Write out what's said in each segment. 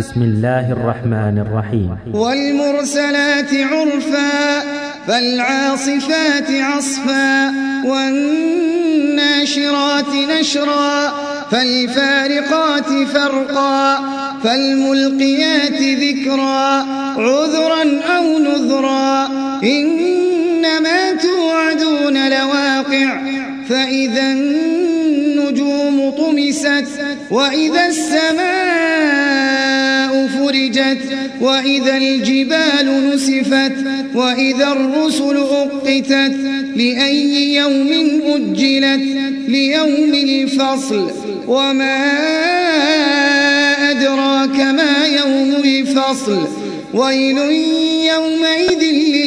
بسم الله الرحمن الرحيم. والمرسلات عرفا فالعاصفات عصفا والناشرات نشرا فالفارقات فرقا فالملقيات ذكرا عذرا أو نذرا إنما توعدون لواقع فإذا النجوم طمست وإذا السماء فرجت وإذا الجبال نسفت وإذا الرسل أقتت لأي يوم أجلت ليوم الفصل وما أدراك ما يوم الفصل ويل يومئذ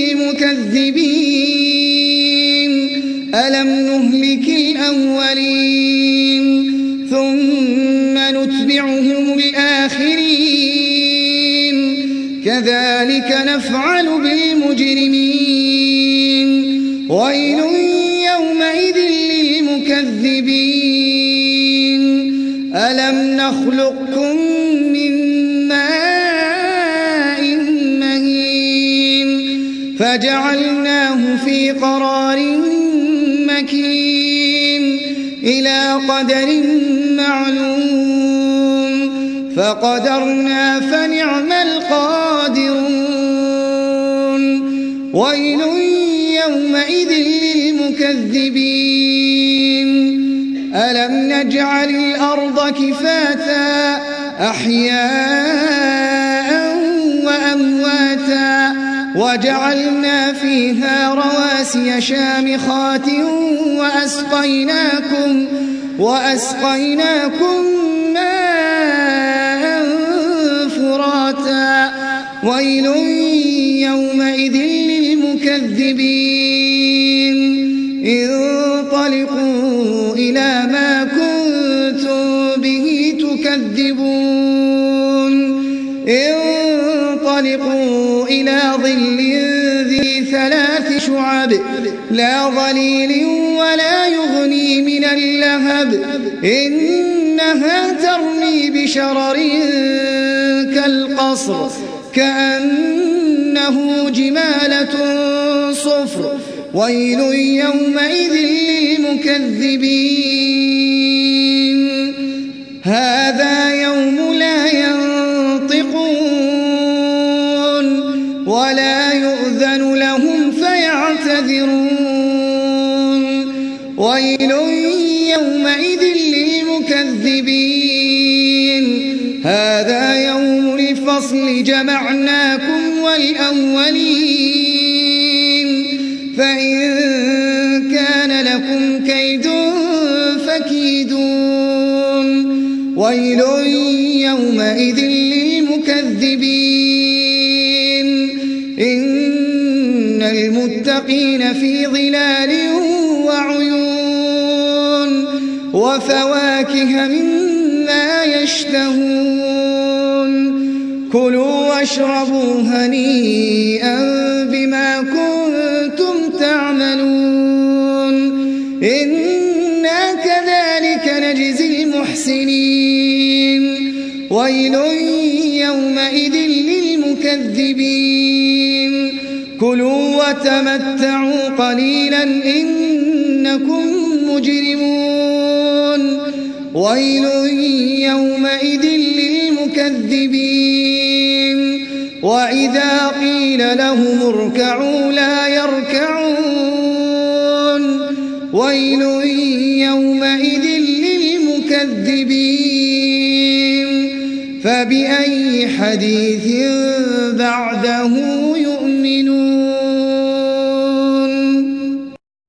للمكذبين ألم نهلك الأولين ثم نتبعهم الآخرين كذلك نفعل بالمجرمين ويل يومئذ للمكذبين ألم نخلقكم من ماء مهين فجعلناه في قرار مكين إلى قدر معلوم فقدرنا فنعم القادرون ويل يومئذ للمكذبين ألم نجعل الأرض كفاتا أحياء وأمواتا وجعلنا فيها رواسي شامخات وأسقيناكم ماء فراتا ويل يومئذ للمكذبين انطلقوا إلى ما كنتم به تكذبون انطلقوا إلى ظل ذي 3 شعب لا ظليل ولا يغني من اللهب إنها ترمي بشرر كالقصر كأنه جمالة صفر ويل يومئذ للمكذبين هذا يوم لا ينطقون ولا يؤذن لهم فيعتذرون ويل يومئذ للمكذبين هذا يوم الفصل جمعناكم والأولين فإن كان لكم كيد فكيدون ويل يومئذ للمكذبين إن المتقين في ظلال وعيون وفواكه مما يشتهون كلوا واشربوا هنيئا بما كنتم تعملون إنا كذلك نجزي المحسنين ويل يومئذ للمكذبين كلوا وتمتعوا قليلا إنكم مجرمون ويل يومئذ للمكذبين وإذا قيل لهم اركعوا لا يركعون ويل يومئذ للمكذبين فبأي حديث بعده